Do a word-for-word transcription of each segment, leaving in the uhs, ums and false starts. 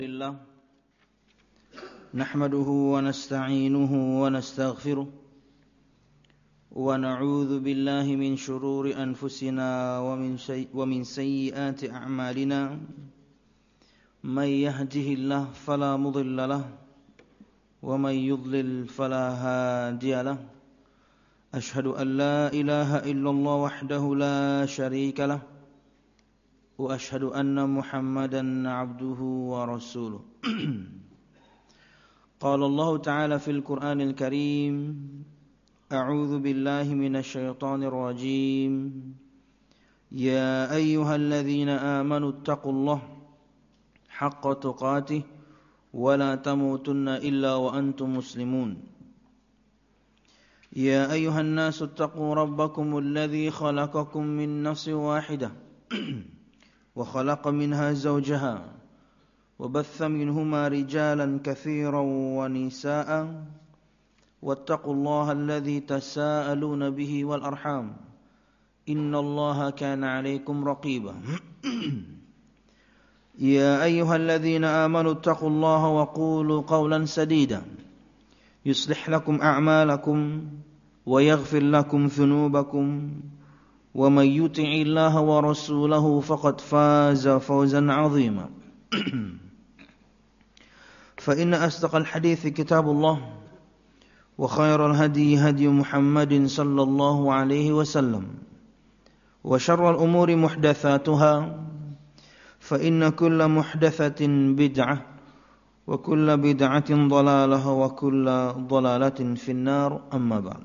لله نحمده ونستعينه ونستغفره ونعوذ بالله من شرور أنفسنا ومن, شي ومن سيئات أعمالنا من يهده الله فلا مضل له ومن يضلل فلا هادي له أشهد أن لا إله إلا الله وحده لا شريك له وأشهد أن محمدا عبده ورسوله قال الله تعالى في القرآن الكريم أعوذ بالله من الشيطان الرجيم يا أيها الذين آمنوا اتقوا الله حق تقاته ولا تموتن إلا وأنتم مسلمون يا أيها الناس اتقوا ربكم الذي خلقكم من نفس واحدة وخلق منها زوجها وبث منهما رجالا كثيرا ونساء واتقوا الله الذي تساءلون به والأرحام إن الله كان عليكم رقيبا يا أيها الذين آمنوا اتقوا الله وقولوا قولا سديدا يصلح لكم أعمالكم ويغفر لكم ذنوبكم ومن يطع الله ورسوله فقد فاز فوزا عظيما فإن أصدق الحديث كتاب الله وخير الهدي هدي محمد صلى الله عليه وسلم وشر الأمور محدثاتها فإن كل محدثة بدعة وكل بدعة ضلالة وكل ضلالة في النار أما بعد.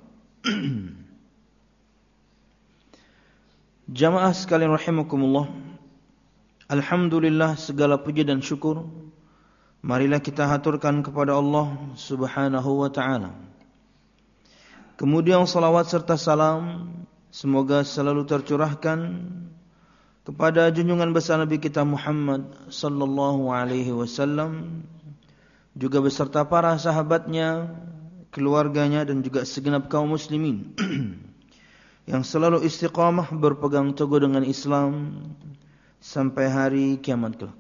Jamaah sekalian rahimakumullah, alhamdulillah segala puji dan syukur marilah kita haturkan kepada Allah Subhanahu wa ta'ala. Kemudian salawat serta salam semoga selalu tercurahkan kepada junjungan besar Nabi kita Muhammad sallallahu alaihi wasallam, juga beserta para sahabatnya, keluarganya dan juga segenap kaum muslimin yang selalu istiqamah berpegang teguh dengan Islam sampai hari kiamat kelak.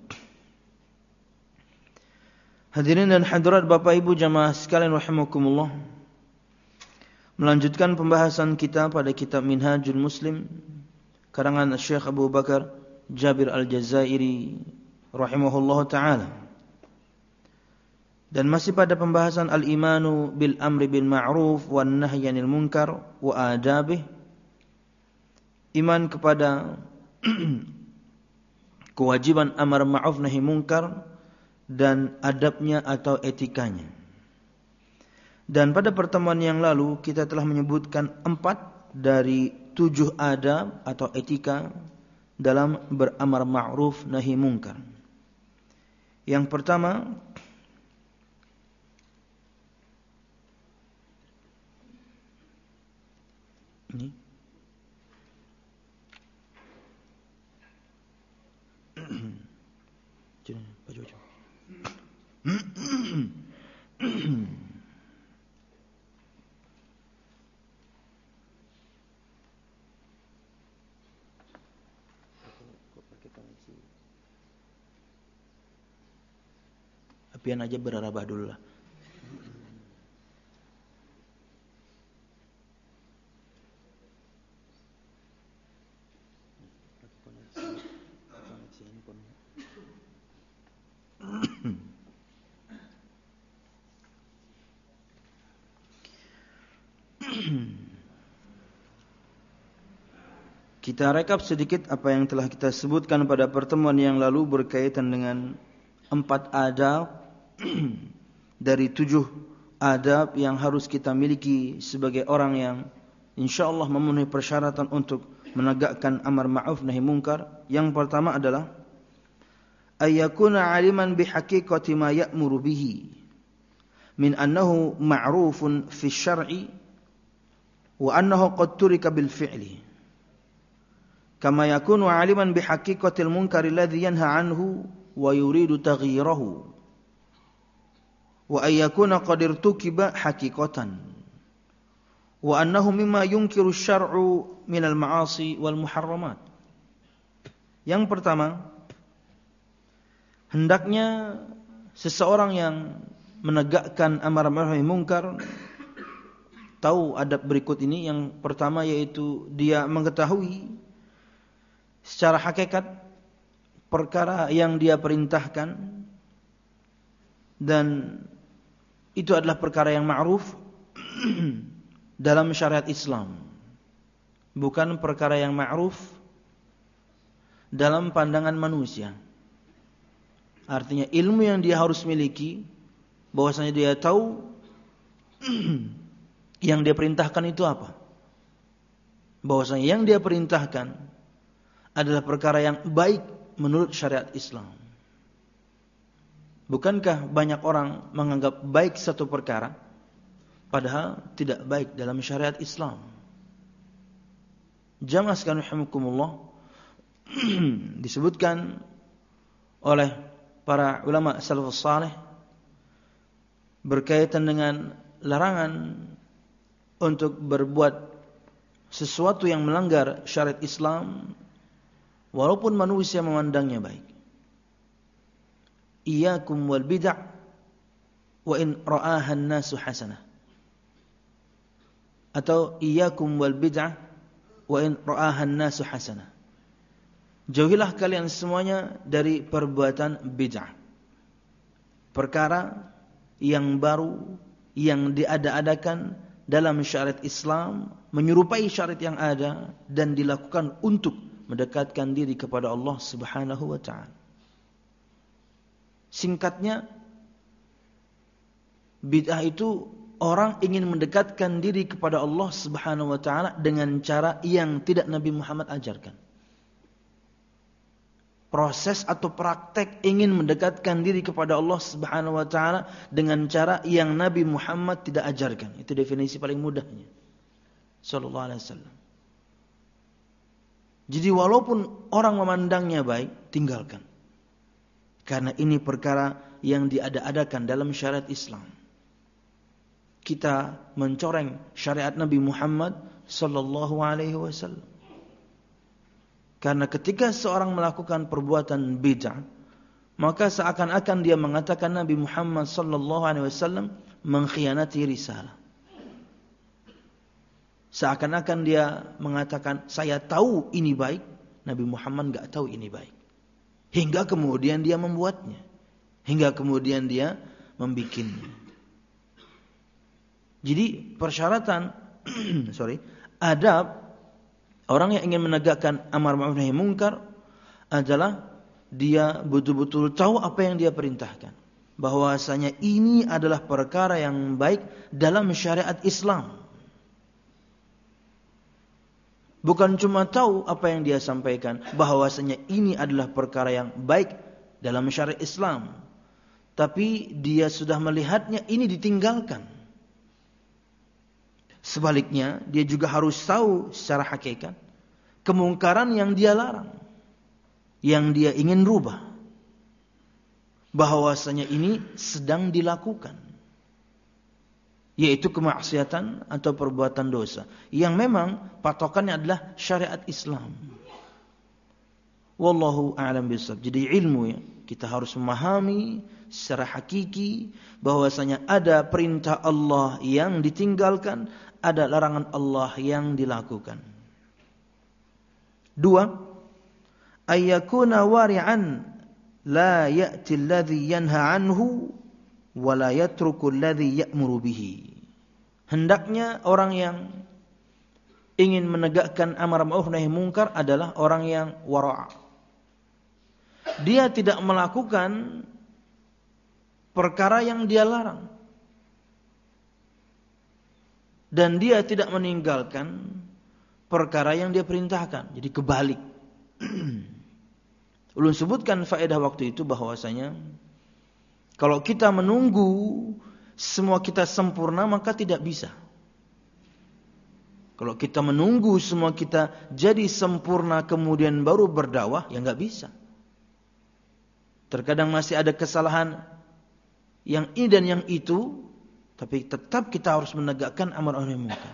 Hadirin dan hadirat Bapak Ibu jamaah sekalian rahimakumullah, melanjutkan pembahasan kita pada kitab Minhajul Muslim karangan Syekh Abu Bakar Jabir Al-Jazairi rahimahullahu taala, dan masih pada pembahasan al-imanu bil amri bil ma'ruf wan nahyi 'anil munkar wa adabih, iman kepada kewajiban amar ma'ruf nahi munkar dan adabnya atau etikanya. Dan pada pertemuan yang lalu kita telah menyebutkan empat dari tujuh adab atau etika dalam beramar ma'ruf nahi munkar. Yang pertama, ini baju baju. Apian aja berarabah dulu lah. Kita rekap sedikit apa yang telah kita sebutkan pada pertemuan yang lalu berkaitan dengan empat adab dari tujuh adab yang harus kita miliki sebagai orang yang insyaallah memenuhi persyaratan untuk menegakkan amar ma'ruf nahi munkar. Yang pertama adalah ayyakuna aliman bihaqiqati ma ya'muru bihi min annahu ma'rufun fi syar'i wa annahu qad turika bil fi'li kama yakunu aliman bihaqiqatil munkari alladhi yanha anhu wa yuridu taghyirahu wa ayyakuna qad irtukiba haqiqatan wa annahu mimma yunkiru syar'u minal ma'asi wal muharramat. Yang pertama, hendaknya seseorang yang menegakkan amar ma'ruf nahi munkar tahu adab berikut ini. Yang pertama yaitu dia mengetahui secara hakikat perkara yang dia perintahkan, dan itu adalah perkara yang ma'ruf dalam syariat Islam, bukan perkara yang ma'ruf dalam pandangan manusia. Artinya ilmu yang dia harus miliki, bahwasanya dia tahu yang dia perintahkan itu apa. Bahwasanya yang dia perintahkan adalah perkara yang baik menurut syariat Islam. Bukankah banyak orang menganggap baik satu perkara padahal tidak baik dalam syariat Islam? Jamaah sekalian rahimakumullah, disebutkan oleh para ulama salafus saleh berkaitan dengan larangan untuk berbuat sesuatu yang melanggar syariat Islam walaupun manusia memandangnya baik. Iyyakum wal bid'ah wa in ra'aha an-nasu hasanah. Atau iyyakum wal bid'ah wa in ra'aha an-nasu hasanah. Jauhilah kalian semuanya dari perbuatan bid'ah. Perkara yang baru yang diada-adakan dalam syariat Islam, menyerupai syariat yang ada dan dilakukan untuk mendekatkan diri kepada Allah Subhanahu wa taala. Singkatnya, bid'ah itu orang ingin mendekatkan diri kepada Allah Subhanahu wa taala dengan cara yang tidak Nabi Muhammad ajarkan. Proses atau praktek ingin mendekatkan diri kepada Allah Subhanahu wa taala dengan cara yang Nabi Muhammad tidak ajarkan. Itu definisi paling mudahnya. Sallallahu alaihi wasallam. Jadi walaupun orang memandangnya baik, tinggalkan. Karena ini perkara yang diada-adakan dalam syariat Islam. Kita mencoreng syariat Nabi Muhammad sallallahu alaihi wasallam. Karena ketika seorang melakukan perbuatan bid'ah, maka seakan-akan dia mengatakan Nabi Muhammad sallallahu alaihi wasallam mengkhianati risalah. Seakan-akan dia mengatakan saya tahu ini baik, Nabi Muhammad enggak tahu ini baik. Hingga kemudian dia membuatnya, hingga kemudian dia membikinnya. Jadi persyaratan sorry, adab orang yang ingin menegakkan amar ma'ruf nahi munkar adalah dia betul-betul tahu apa yang dia perintahkan. Bahwasanya ini adalah perkara yang baik dalam syariat Islam. Bukan cuma tahu apa yang dia sampaikan, bahwasanya ini adalah perkara yang baik dalam syariat Islam, tapi dia sudah melihatnya ini ditinggalkan. Sebaliknya, dia juga harus tahu secara hakikat kemungkaran yang dia larang, yang dia ingin rubah, bahwasanya ini sedang dilakukan, yaitu kemaksiatan atau perbuatan dosa yang memang patokannya adalah syariat Islam. Wallahu a'lam bishawab. Jadi ilmu ya, kita harus memahami secara hakiki bahwasanya ada perintah Allah yang ditinggalkan, ada larangan Allah yang dilakukan. Dua, ayyakuna wari'an la ya'ti alladhi yanha anhu wa la yatruku alladhi ya'muru bihi. Hendaknya orang yang ingin menegakkan amar ma'ruf nahi munkar adalah orang yang wara'. Dia tidak melakukan perkara yang dia larang, dan dia tidak meninggalkan perkara yang dia perintahkan. Jadi kebalik. Ulun sebutkan faedah waktu itu bahwasanya kalau kita menunggu semua kita sempurna maka tidak bisa. Kalau kita menunggu semua kita jadi sempurna kemudian baru berdakwah, ya enggak bisa. Terkadang masih ada kesalahan yang ini dan yang itu, tapi tetap kita harus menegakkan amar ma'ruf nahi munkar.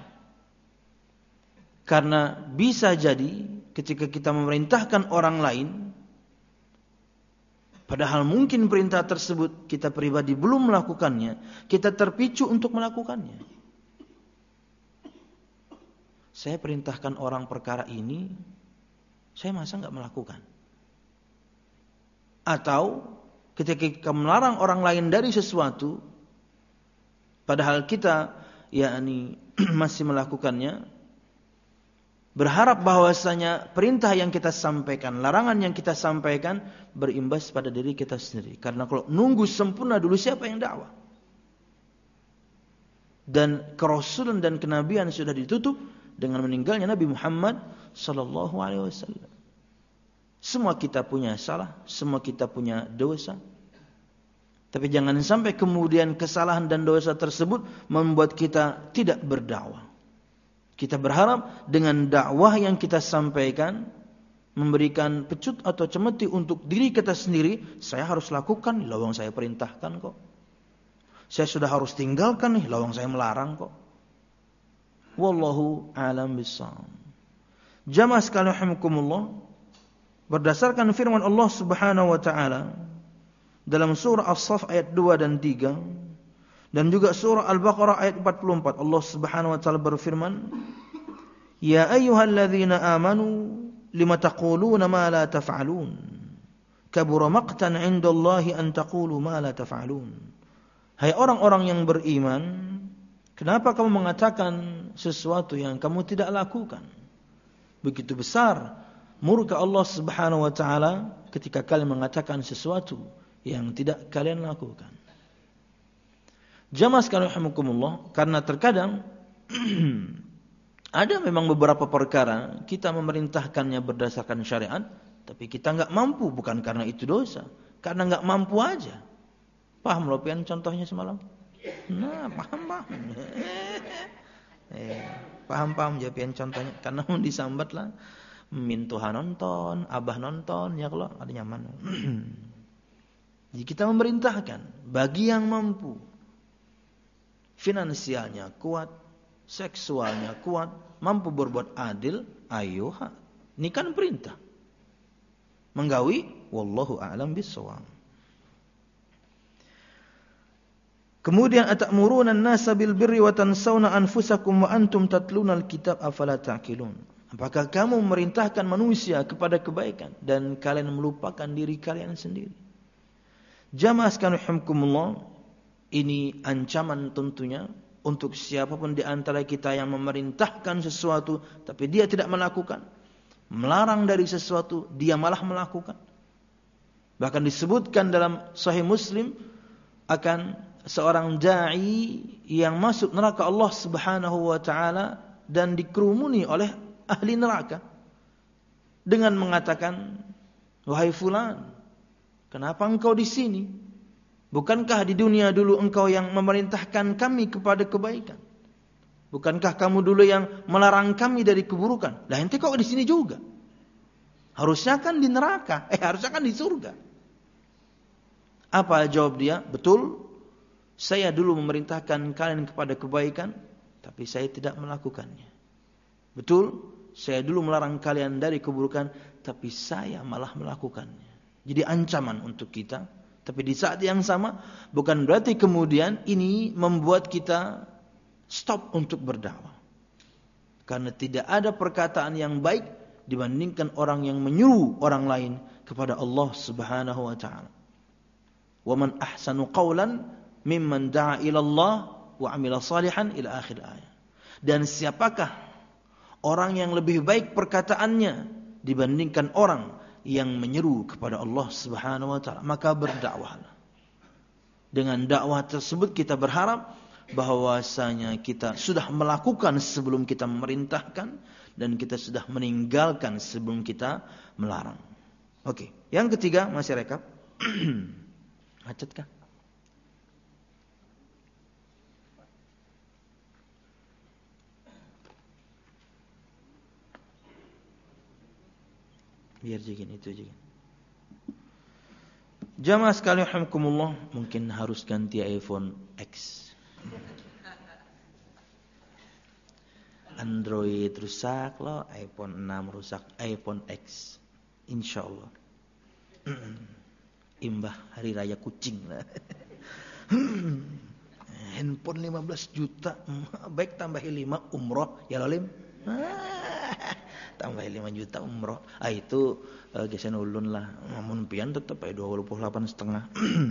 Karena bisa jadi ketika kita memerintahkan orang lain Padahal mungkin perintah tersebut kita pribadi belum melakukannya, kita terpicu untuk melakukannya. Saya perintahkan orang perkara ini, saya masa enggak melakukan? Atau ketika kita melarang orang lain dari sesuatu, padahal kita yakni masih melakukannya, berharap bahwasanya perintah yang kita sampaikan, larangan yang kita sampaikan berimbas pada diri kita sendiri. Karena kalau nunggu sempurna dulu, siapa yang dakwah? Dan kerasulan dan kenabian sudah ditutup dengan meninggalnya Nabi Muhammad sallallahu alaihi wasallam. Semua kita punya salah, semua kita punya dosa. Tapi jangan sampai kemudian kesalahan dan dosa tersebut membuat kita tidak berdakwah. Kita berharap dengan dakwah yang kita sampaikan memberikan pecut atau cemeti untuk diri kita sendiri. Saya harus lakukan, lawang saya perintahkan kok. Saya sudah harus tinggalkan nih, lawang saya melarang kok. Wallahu a'lam bishawab. Jamaah sekalian rahimakumullah, berdasarkan firman Allah Subhanahu wa taala dalam surah As-Saff ayat dua dan tiga dan juga surah Al-Baqarah ayat empat puluh empat, Allah Subhanahu wa taala berfirman, "Ya ayyuhalladzina amanu lima taquluna ma la taf'alun? Kabura maqtan 'indallahi an taqulu ma la taf'alun." Hai orang-orang yang beriman, kenapa kamu mengatakan sesuatu yang kamu tidak lakukan? Begitu besar murka Allah Subhanahu wa taala ketika kalian mengatakan sesuatu yang tidak kalian lakukan. Jamaah sekalian rahimakumullah, karena terkadang ada memang beberapa perkara kita memerintahkannya berdasarkan syariat, tapi kita enggak mampu, bukan karena itu dosa, karena enggak mampu aja. Paham loh pian contohnya semalam? Nah, paham-paham. Eh, paham-paham ya pian contohnya, karena mau disambat lah. Min Tuhan nonton, abah nonton, ya kalau ada nyaman. Jadi kita memerintahkan bagi yang mampu, finansialnya kuat, seksualnya kuat, mampu berbuat adil, ayo ha. Ini kan perintah. Menggawi, wallahu a'lam bishawab. Kemudian atamuruna an-nasa bil birri wa tansawna anfusakum wa antum tatluna al-kitab afala ta'qilun. Apakah kamu memerintahkan manusia kepada kebaikan dan kalian melupakan diri kalian sendiri? Jamaah sekalian rahimakumullah, ini ancaman tentunya untuk siapapun di antara kita yang memerintahkan sesuatu tapi dia tidak melakukan, melarang dari sesuatu dia malah melakukan. Bahkan disebutkan dalam Sahih Muslim akan seorang dai yang masuk neraka Allah Subhanahu wa taala dan dikerumuni oleh ahli neraka dengan mengatakan, "Wahai fulan, kenapa engkau di sini? Bukankah di dunia dulu engkau yang memerintahkan kami kepada kebaikan? Bukankah kamu dulu yang melarang kami dari keburukan? Lah ente kok di sini juga? Harusnya kan di neraka, eh harusnya kan di surga." Apa jawab dia? Betul, saya dulu memerintahkan kalian kepada kebaikan, tapi saya tidak melakukannya. Betul, saya dulu melarang kalian dari keburukan, tapi saya malah melakukannya. Jadi ancaman untuk kita. Tapi di saat yang sama, bukan berarti kemudian ini membuat kita stop untuk berdakwah. Karena tidak ada perkataan yang baik dibandingkan orang yang menyuruh orang lain kepada Allah Subhanahu wa taala. Wa man ahsanu qawlan mimman da'a ila Allah wa 'amila salihan ila akhir ayat. Dan siapakah orang yang lebih baik perkataannya dibandingkan orang yang menyeru kepada Allah Subhanahu wa taala? Maka berdakwahlah. Dengan dakwah tersebut kita berharap bahwasanya kita sudah melakukan sebelum kita memerintahkan dan kita sudah meninggalkan sebelum kita melarang. Oke, yang ketiga masih rekap. Macet kah? Biar juga itu juga. Jamaah sekalian rahimakumullah, mungkin harus ganti iPhone X. Android rusak loh, iPhone enam rusak, iPhone X. Insyaallah. imbah hari raya kucing lah. Handphone lima belas juta, baik tambahi lima umroh ya Lalim. Tambahi lima juta umroh. Ah itu uh, gesen ulun lah. Namun pian tetap aja dua puluh delapan setengah.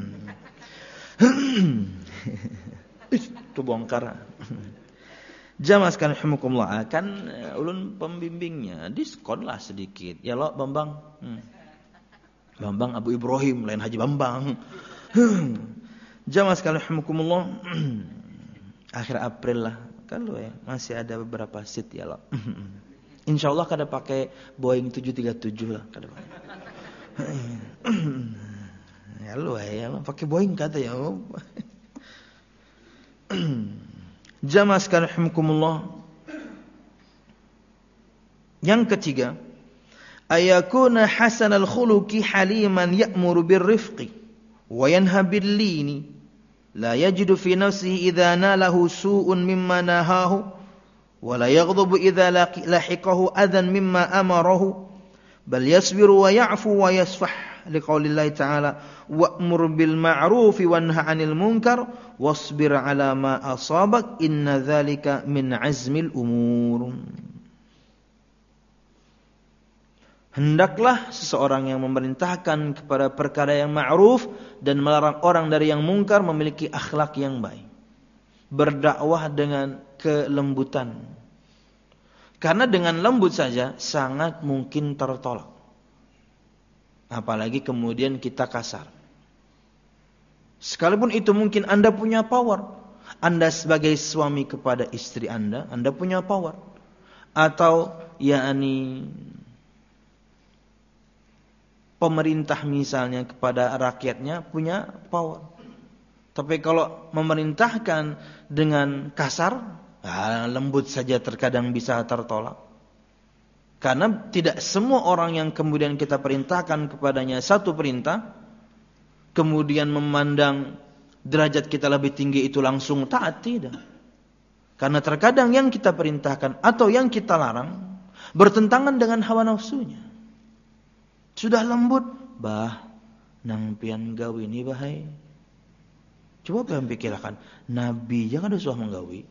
Itu bongkar. Jamaah sekalian rahimakumullah, kan uh, ulun pembimbingnya diskon lah sedikit. Ya lo Bambang. Hmm. Bambang Abu Ibrahim lain Haji Bambang. Jamaah sekalian rahimakumullah. Akhir April lah. Kan lo ya, masih ada beberapa seat ya lo. Insyaallah kada pakai Boeing tujuh tiga tujuh lah kada. Ya lo ya, pakai Boeing kata ya. Jamaah sekalian rahimakumullah. Yang ketiga, ayakuna hasanal khuluqi haliman ya'muru birrifqi wa yanha billini la yajidu fi nafsihi idza nalahu su'un mimma nahahu wa la yaghdabu idza lahiqahu adhan mimma amarahu bal yasbiru wa ya'fu wa yasfah liqaulillahi ta'ala wa'mur bil ma'rufi wanha 'anil munkar wasbir 'ala ma asabak inna dzalika min 'azmil umur. Hendaklah seseorang yang memerintahkan kepada perkara yang ma'ruf dan melarang orang dari yang mungkar memiliki akhlak yang baik. Berdakwah dengan kelembutan. Karena dengan lembut saja sangat mungkin tertolak. Apalagi kemudian kita kasar. Sekalipun itu mungkin Anda punya power. Anda sebagai suami kepada istri Anda, Anda punya power. Atau yakni pemerintah misalnya kepada rakyatnya punya power. Tapi kalau memerintahkan dengan kasar, ya, lembut saja terkadang bisa tertolak. Karena tidak semua orang yang kemudian kita perintahkan kepadanya satu perintah, kemudian memandang derajat kita lebih tinggi itu langsung taat, tidak. Karena terkadang yang kita perintahkan atau yang kita larang bertentangan dengan hawa nafsunya. Sudah lembut, bah, nang pian gawi ini bahai. Coba pian pikirkan, Nabi jangan ada suah menggawi.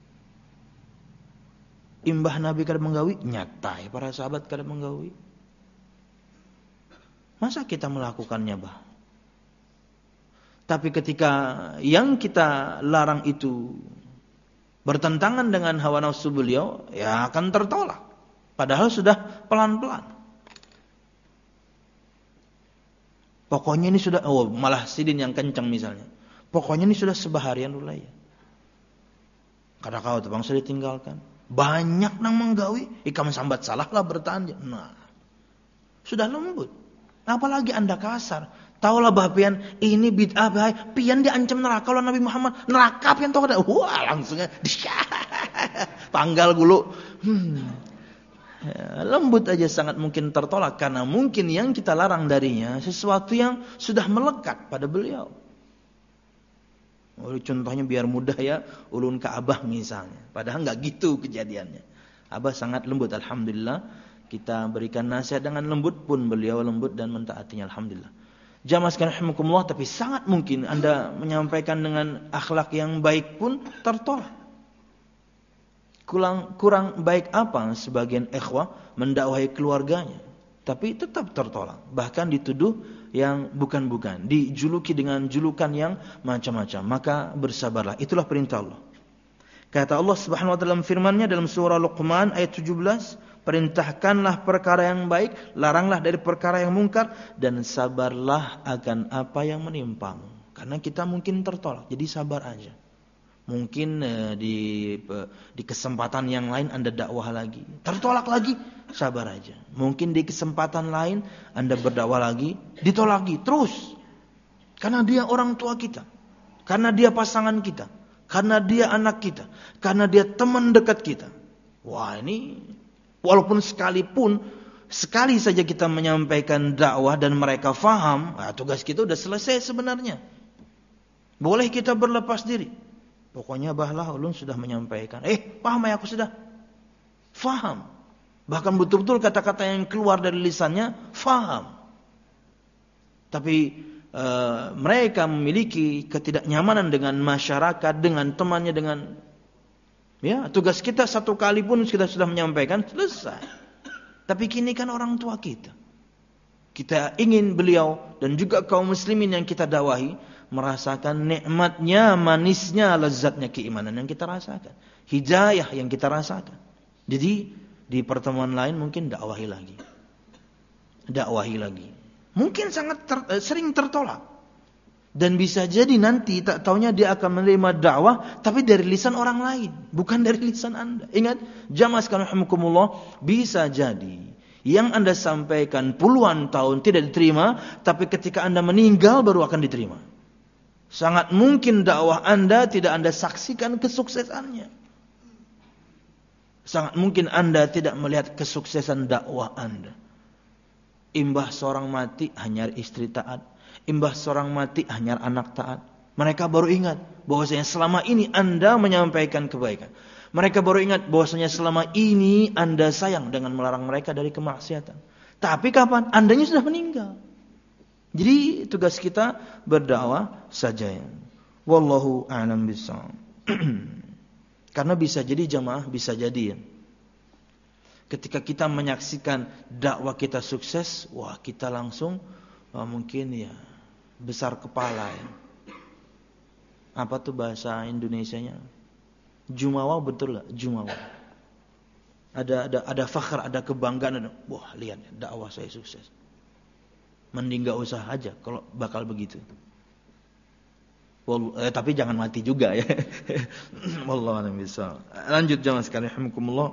Imbah Nabi kada menggawi, nyata ya para sahabat kada menggawi. Masa kita melakukannya, bah? Tapi ketika yang kita larang itu bertentangan dengan hawa nafsu beliau, ya akan tertolak. Padahal sudah pelan-pelan. Pokoknya ini sudah, oh malah sidin yang kencang misalnya. Pokoknya ini sudah sebaharian dulu ya. Kadang kau tuh bangsa ditinggalkan. Banyak nang menggawi, ikam sambat salah lah bertahan. Nah, sudah lembut. Apalagi Anda kasar. Taulah bah pian, ini bid'ah bahai. Pian diancam neraka oleh Nabi Muhammad. Neraka pian tahu kada? Wah langsungnya. Panggal gulu. Hmm. Ya, lembut aja sangat mungkin tertolak karena mungkin yang kita larang darinya sesuatu yang sudah melekat pada beliau. Oh, contohnya biar mudah ya, ulun ke Abah misalnya. Padahal enggak gitu kejadiannya. Abah sangat lembut, alhamdulillah. Kita berikan nasihat dengan lembut pun beliau lembut dan mentaatinya, alhamdulillah. Jamaah sekalian rahimakumullah, tapi sangat mungkin Anda menyampaikan dengan akhlak yang baik pun tertolak. Kurang, kurang baik apa sebagian ikhwah mendakwahi keluarganya, tapi tetap tertolak, bahkan dituduh yang bukan-bukan, dijuluki dengan julukan yang macam-macam. Maka bersabarlah, itulah perintah Allah. Kata Allah Subhanahu wa taala dalam firman-Nya dalam surah Luqman ayat tujuh belas, perintahkanlah perkara yang baik, laranglah dari perkara yang mungkar, dan sabarlah akan apa yang menimpamu. Karena kita mungkin tertolak, jadi sabar aja. Mungkin eh, di eh, di kesempatan yang lain Anda dakwah lagi, tertolak lagi, sabar aja. Mungkin di kesempatan lain Anda berdakwah lagi, ditolak lagi, terus. Karena dia orang tua kita, karena dia pasangan kita, karena dia anak kita, karena dia teman dekat kita. Wah ini, walaupun sekalipun sekali saja kita menyampaikan dakwah dan mereka faham, nah, tugas kita udah selesai sebenarnya. Boleh kita berlepas diri. Pokoknya bahlah ulun sudah menyampaikan. Eh, paham ya aku sudah? Faham. Bahkan betul-betul kata-kata yang keluar dari lisannya, faham. Tapi uh, mereka memiliki ketidaknyamanan dengan masyarakat, dengan temannya, dengan ya, tugas kita satu kali pun kita sudah menyampaikan, selesai. Tapi kini kan orang tua kita. Kita ingin beliau dan juga kaum muslimin yang kita dakwahi merasakan nikmatnya, manisnya, lezatnya keimanan yang kita rasakan, hidayah yang kita rasakan. Jadi di pertemuan lain mungkin dakwahi lagi, dakwahi lagi. Mungkin sangat ter, sering tertolak dan bisa jadi nanti tak taunya dia akan menerima dakwah tapi dari lisan orang lain, bukan dari lisan Anda. Ingat, jamaah sekalian rahimakumullah, bisa jadi yang Anda sampaikan puluhan tahun tidak diterima, tapi ketika Anda meninggal baru akan diterima. Sangat mungkin dakwah Anda tidak Anda saksikan kesuksesannya. Sangat mungkin Anda tidak melihat kesuksesan dakwah Anda. Imbah seorang mati hanya istri taat, imbah seorang mati hanya anak taat. Mereka baru ingat bahwasanya selama ini Anda menyampaikan kebaikan. Mereka baru ingat bahwasanya selama ini Anda sayang dengan melarang mereka dari kemaksiatan. Tapi kapan? Andanya sudah meninggal. Jadi tugas kita berdakwah saja ya. Wallahu a'lam bishawab. Karena bisa jadi jamaah, bisa jadi ya, ketika kita menyaksikan dakwah kita sukses, wah kita langsung wah, mungkin ya besar kepala ya. Apa tuh bahasa Indonesianya? Jumawa, betul gak? Jumawa. Ada ada ada fakhr, ada kebanggaan, ada, wah lihat dakwah saya sukses. Mending gak usah aja kalau bakal begitu. Wall, eh, tapi jangan mati juga ya. Wallahu a'lam bishawab. Lanjut jamaah sekalian rahimakumullah.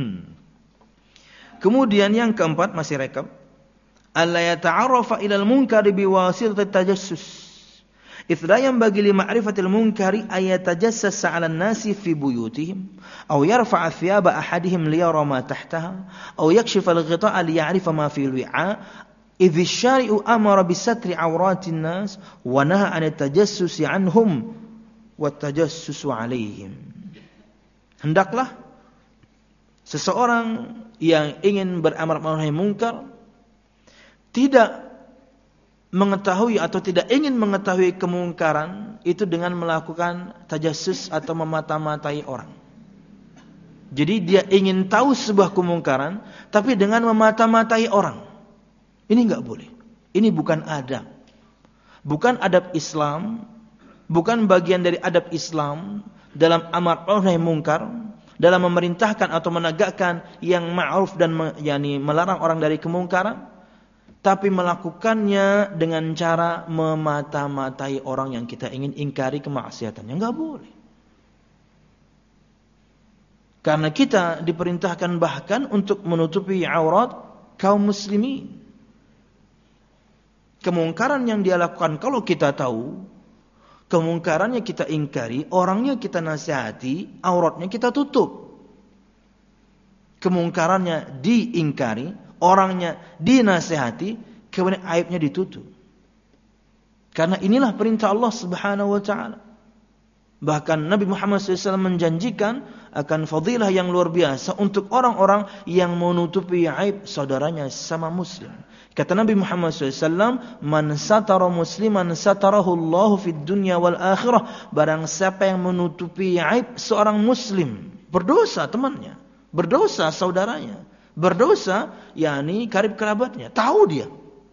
Kemudian yang keempat, masih rekap, alla yata'arrafa ilal munkari biwasitati tajassus. إذ لا ينبغي لمعرفة المنكر أن يتجسس على الناس في بيوتهم أو يرفع ثياب أحدهم ليرى ما تحتها أو يكشف الغطاء ليعرف ما في الوعاء إذ الشارع أمر بستر عورات الناس ونهى عن التجسس عنهم والتجسس عليهم. Hendaklah seseorang yang ingin beramar ma'ruf nahi munkar tidak mengetahui atau tidak ingin mengetahui kemungkaran itu dengan melakukan tajassus atau memata-matai orang. Jadi dia ingin tahu sebuah kemungkaran tapi dengan memata-matai orang. Ini enggak boleh. Ini bukan adab. Bukan adab Islam, bukan bagian dari adab Islam dalam amar ma'ruf nahi munkar, dalam memerintahkan atau menegakkan yang ma'ruf dan yakni melarang orang dari kemungkaran. Tapi melakukannya dengan cara memata-matai orang yang kita ingin ingkari kemaksiatannya. Enggak boleh. Karena kita diperintahkan bahkan untuk menutupi aurat kaum muslimin. Kemungkaran yang dia lakukan kalau kita tahu, kemungkarannya kita ingkari, orangnya kita nasihati, auratnya kita tutup. Kemungkarannya diingkari, orangnya dinasihati, kemudian aibnya ditutup. Karena inilah perintah Allah Subhanahu wa taala. Bahkan Nabi Muhammad shallallahu alaihi wasallam menjanjikan akan fadilah yang luar biasa untuk orang-orang yang menutupi aib saudaranya sama muslim. Kata Nabi Muhammad shallallahu alaihi wasallam, "Man satara musliman satarahu Allahu fid dunya wal akhirah." Barang siapa yang menutupi aib seorang muslim, berdosa temannya, berdosa saudaranya, berdosa yakni karib kerabatnya, tahu dia.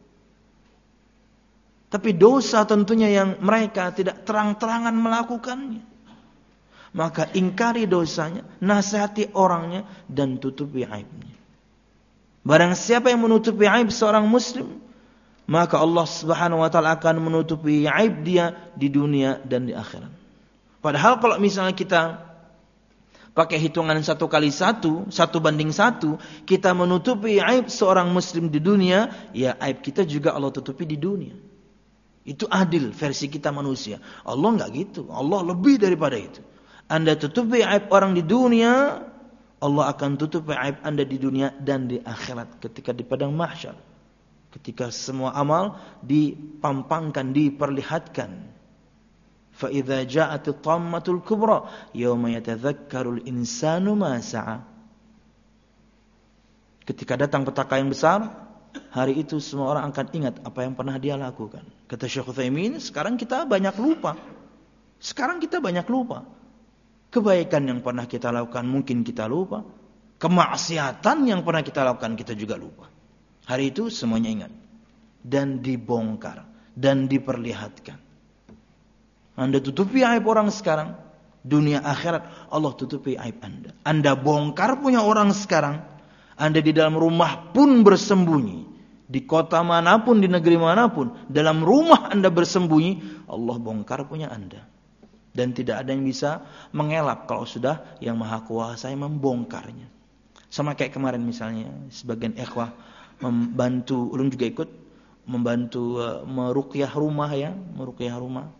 Tapi dosa tentunya yang mereka tidak terang-terangan melakukannya. Maka ingkari dosanya, nasihati orangnya dan tutupi aibnya. Barang siapa yang menutupi aib seorang muslim, maka Allah Subhanahu wa taala akan menutupi aib dia di dunia dan di akhirat. Padahal kalau misalnya kita pakai hitungan satu kali satu, satu banding satu, kita menutupi aib seorang muslim di dunia, ya aib kita juga Allah tutupi di dunia. Itu adil versi kita manusia. Allah enggak gitu. Allah lebih daripada itu. Anda tutupi aib orang di dunia, Allah akan tutupi aib Anda di dunia dan di akhirat ketika di padang mahsyar. Ketika semua amal dipampangkan, diperlihatkan. Fa idza ja'atit tammatul kubra yauma yatadzakkarul insanu ma sa'a. Ketika datang petaka yang besar, hari itu semua orang akan ingat apa yang pernah dia lakukan. Kata Syekh Utsaimin, sekarang kita banyak lupa. Sekarang kita banyak lupa. Kebaikan yang pernah kita lakukan mungkin kita lupa. Kemaksiatan yang pernah kita lakukan kita juga lupa. Hari itu semuanya ingat. Dan dibongkar. Dan diperlihatkan. Anda tutupi aib orang sekarang. Dunia akhirat Allah tutupi aib Anda. Anda bongkar punya orang sekarang. Anda di dalam rumah pun bersembunyi. Di kota manapun, di negeri manapun. Dalam rumah Anda bersembunyi. Allah bongkar punya Anda. Dan tidak ada yang bisa mengelak kalau sudah yang maha kuasa yang membongkarnya. Sama kayak kemarin misalnya. Sebagian ikhwah membantu, ulun juga ikut. Membantu uh, meruqyah rumah ya. Meruqyah rumah.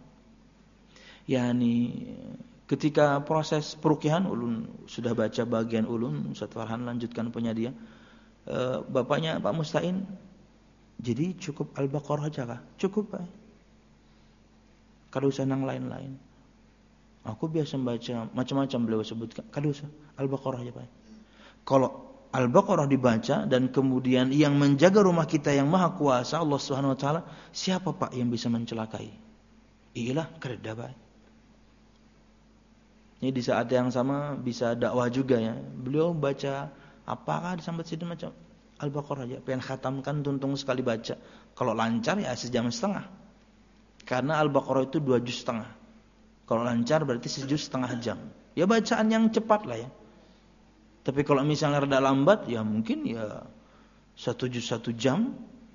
Yani ketika proses peruqiyahan, ulun sudah baca bagian ulun. Ustaz Farhan lanjutkan punya dia. Uh, bapaknya Pak Mustain. Jadi cukup Al-Baqarah aja kah? Cukup Pak. Kada usah nang lain-lain. Aku biasa membaca macam-macam beliau sebutkan. Kada usah Al-Baqarah aja Pak. Kalau Al-Baqarah dibaca dan kemudian yang menjaga rumah kita yang maha kuasa Allah Subhanahu wa taala, siapa Pak yang bisa mencelakai? Iyalah kereda Pak. Ini di saat yang sama bisa dakwah juga ya. Beliau baca apakah sampai situ macam Al-Baqarah aja, pengen khatamkan tuntung sekali baca. Kalau lancar ya sejam setengah. Karena Al-Baqarah itu dua juz setengah. Kalau lancar berarti sejuz setengah jam. Ya bacaan yang cepat lah ya. Tapi kalau misalnya rada lambat ya mungkin ya satu juz satu jam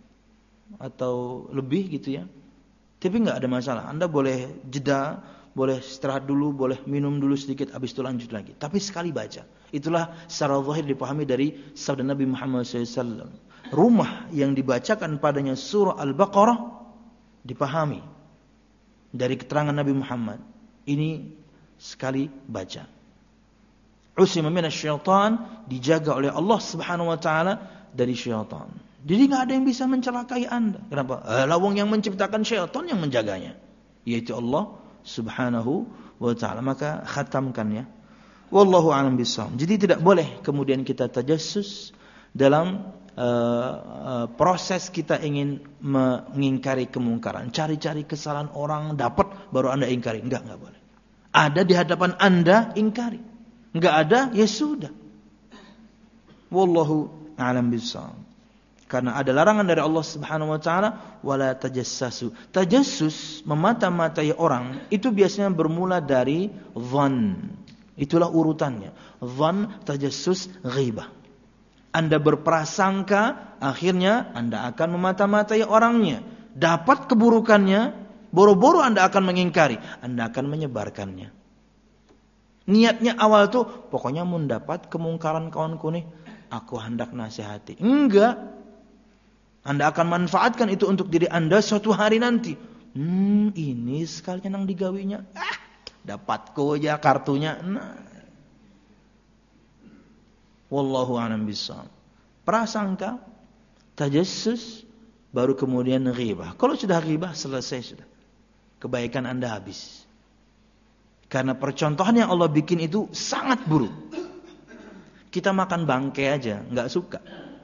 atau lebih gitu ya. Tapi nggak ada masalah. Anda boleh jeda, boleh istirahat dulu, boleh minum dulu sedikit, habis itu lanjut lagi. Tapi sekali baca. Itulah secara zahir dipahami dari sabda Nabi Muhammad shallallahu alaihi wasallam. Rumah yang dibacakan padanya surah Al-Baqarah dipahami dari keterangan Nabi Muhammad. Ini sekali baca. Usima minasyaitan, dijaga oleh Allah Subhanahu wa taala dari syaitan. Jadi enggak ada yang bisa mencelakai Anda. Kenapa? Eh, lawang yang menciptakan syaitan yang menjaganya, yaitu Allah Subhanahu wa taala. Maka khatamkan ya. Wallahu a'lam bishawab. Jadi tidak boleh kemudian kita tajassus dalam uh, uh, proses kita ingin mengingkari kemungkaran. Cari-cari kesalahan orang dapat baru Anda ingkari. Enggak, enggak boleh. Ada di hadapan Anda, ingkari. Enggak ada, ya sudah. Wallahu a'lam bishawab. Karena ada larangan dari Allah Subhanahu wa taala, wala tajassasu. Tajassus, memata-matai orang, itu biasanya bermula dari dhann. Itulah urutannya. Dhann, tajassus, ghibah. Anda berprasangka, akhirnya Anda akan memata-matai orangnya. Dapat keburukannya, boro-boro Anda akan mengingkari, Anda akan menyebarkannya. Niatnya awal tuh, pokoknya mendapat kemungkaran kawanku nih, aku hendak nasihati. Enggak. Anda akan manfaatkan itu untuk diri Anda suatu hari nanti. Hmm, ini sekalian yang digawinya. Ah, dapatku aja kartunya. Nah. Wallahu a'lam bishawab. Prasangka, tajassus, baru kemudian ghibah. Kalau sudah ghibah, selesai sudah. Kebaikan Anda habis. Karena percontohan yang Allah bikin itu sangat buruk. Kita makan bangkai aja, nggak suka.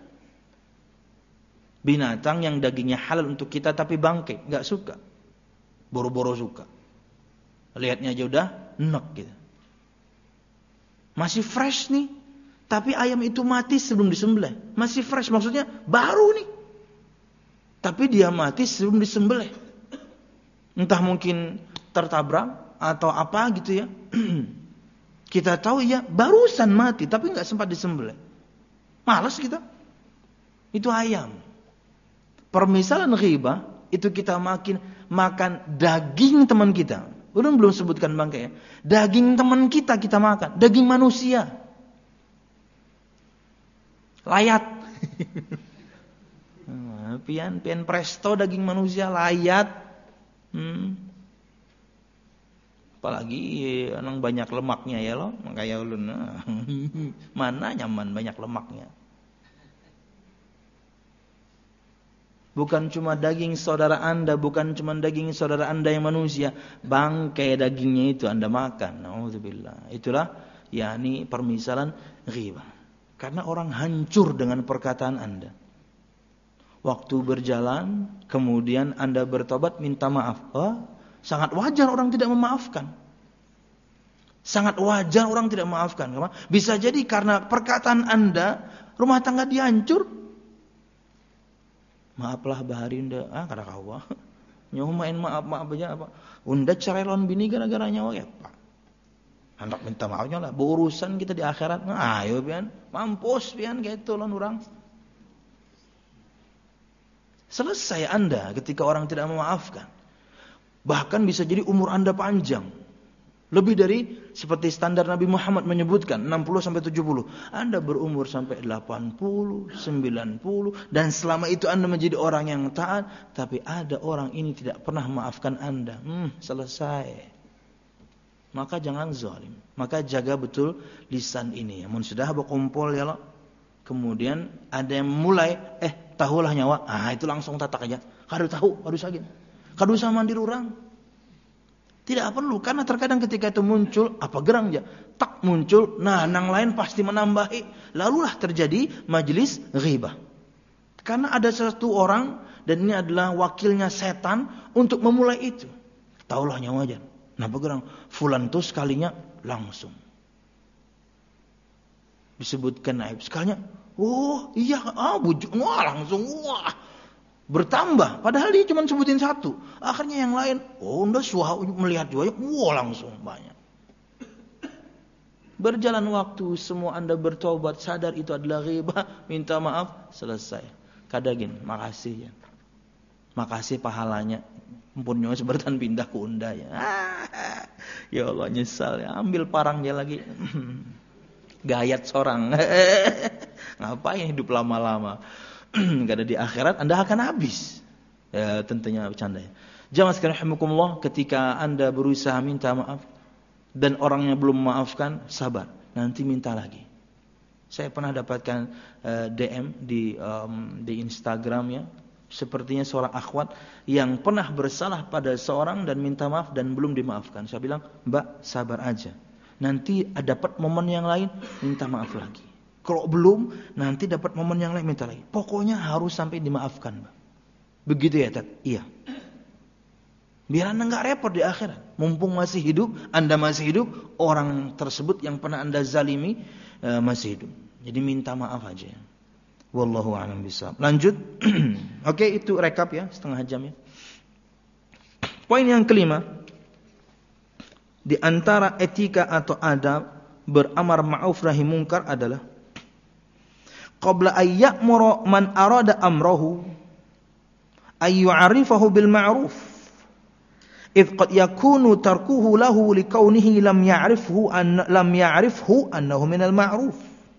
Binatang yang dagingnya halal untuk kita tapi bangkai, nggak suka. Boro-boro suka. Lihatnya aja udah enak gitu. Masih fresh nih, tapi ayam itu mati sebelum disembelih. Masih fresh, maksudnya baru nih. Tapi dia mati sebelum disembelih. Entah mungkin tertabrak atau apa gitu ya. Kita tahu ya barusan mati tapi nggak sempat disembelih. Malas kita. Itu ayam. Permisalan ghibah itu kita makin makan daging teman kita. Belum belum sebutkan bangkai ya. Daging teman kita kita makan, daging manusia. Layat. pian pian presto daging manusia layat. Hmm. Apalagi orang banyak lemaknya ya loh, makanya ulun. Mana nyaman banyak lemaknya. Bukan cuma daging saudara Anda, bukan cuma daging saudara Anda yang manusia, bangkai dagingnya itu Anda makan. Nauzubillah. Itulah yakni permisalan ghibah. Karena orang hancur dengan perkataan Anda. Waktu berjalan, kemudian Anda bertobat minta maaf. Oh, sangat wajar orang tidak memaafkan. Sangat wajar orang tidak memaafkan. Bisa jadi karena perkataan Anda, rumah tangga dihancur. Maaflah bahari Unda. Ah, kada kawa. Nyawa main maaf-maaf aja apa. Unda cerai lawan bini gara-gara nyawa ya, Pak. Hendak minta maafnya lah. Berurusan kita di akhirat. Nah, ayo pian, mampus pian gitu lawan orang. Selesai Anda ketika orang tidak memaafkan. Bahkan bisa jadi umur Anda panjang. Lebih dari seperti standar Nabi Muhammad menyebutkan enam puluh sampai tujuh puluh. Anda berumur sampai delapan puluh, sembilan puluh dan selama itu Anda menjadi orang yang taat, tapi ada orang ini tidak pernah memaafkan Anda. Hmm, selesai. Maka jangan zalim. Maka jaga betul lisan ini. Mun sudah berkumpul ya lo. Kemudian ada yang mulai eh tahulah nyawa. Ah itu langsung tatak aja. Kadu tahu, kadu sagin. Kadu usah mandir orang. Tidak perlu, karena terkadang ketika itu muncul, apa gerang aja, tak muncul, nah nang lain pasti menambahi. Lalulah terjadi majelis ghibah. Karena ada satu orang, dan ini adalah wakilnya setan, untuk memulai itu. Taulah nyawa aja. Nah apa gerang, fulan tuh sekalinya langsung. Disebutkan aib. Sekalinya, oh iya, ah bujuk, wah langsung, wah. Bertambah, padahal dia cuma sebutin satu. Akhirnya yang lain, oh udah suah melihat juga, wah langsung banyak. Berjalan waktu, semua Anda bertobat, sadar itu adalah ghibah, minta maaf, selesai. Kadagin, makasih ya. Makasih pahalanya. Empunnya sebertan pindah ke Unda ya. Ya Allah nyesal ya, ambil parangnya lagi. Gayat seorang. Ngapain hidup lama-lama? Karena di akhirat Anda akan habis. Ya, tentunya bercanda ya. Jamaah sekalian rahimakumullah, ketika Anda berusaha minta maaf dan orangnya belum memaafkan, sabar. Nanti minta lagi. Saya pernah dapatkan uh, D M di um, di Instagram ya. Sepertinya seorang akhwat yang pernah bersalah pada seorang dan minta maaf dan belum dimaafkan. Saya bilang, "Mbak, sabar aja. Nanti dapat momen yang lain, minta maaf lagi. Kalau belum, nanti dapat momen yang lain minta lagi. Pokoknya harus sampai dimaafkan, Mbak." Begitu ya, Tat? Iya. Biar Anda enggak repot di akhirat. Mumpung masih hidup, Anda masih hidup, orang tersebut yang pernah Anda zalimi uh, masih hidup. Jadi minta maaf aja. Wallahu a'lam bishawab. Lanjut. Oke, itu rekap ya, setengah jam ya. Poin yang kelima, di antara etika atau adab beramar ma'ruf nahi munkar adalah qabla ay ya'muru man arada amrahu ay yu'arifahu bil ma'ruf idh qad yakunu tarkuhu lahu likaunihi lam ya'rifhu an lam ya'rifhu annahu minal ma'ruf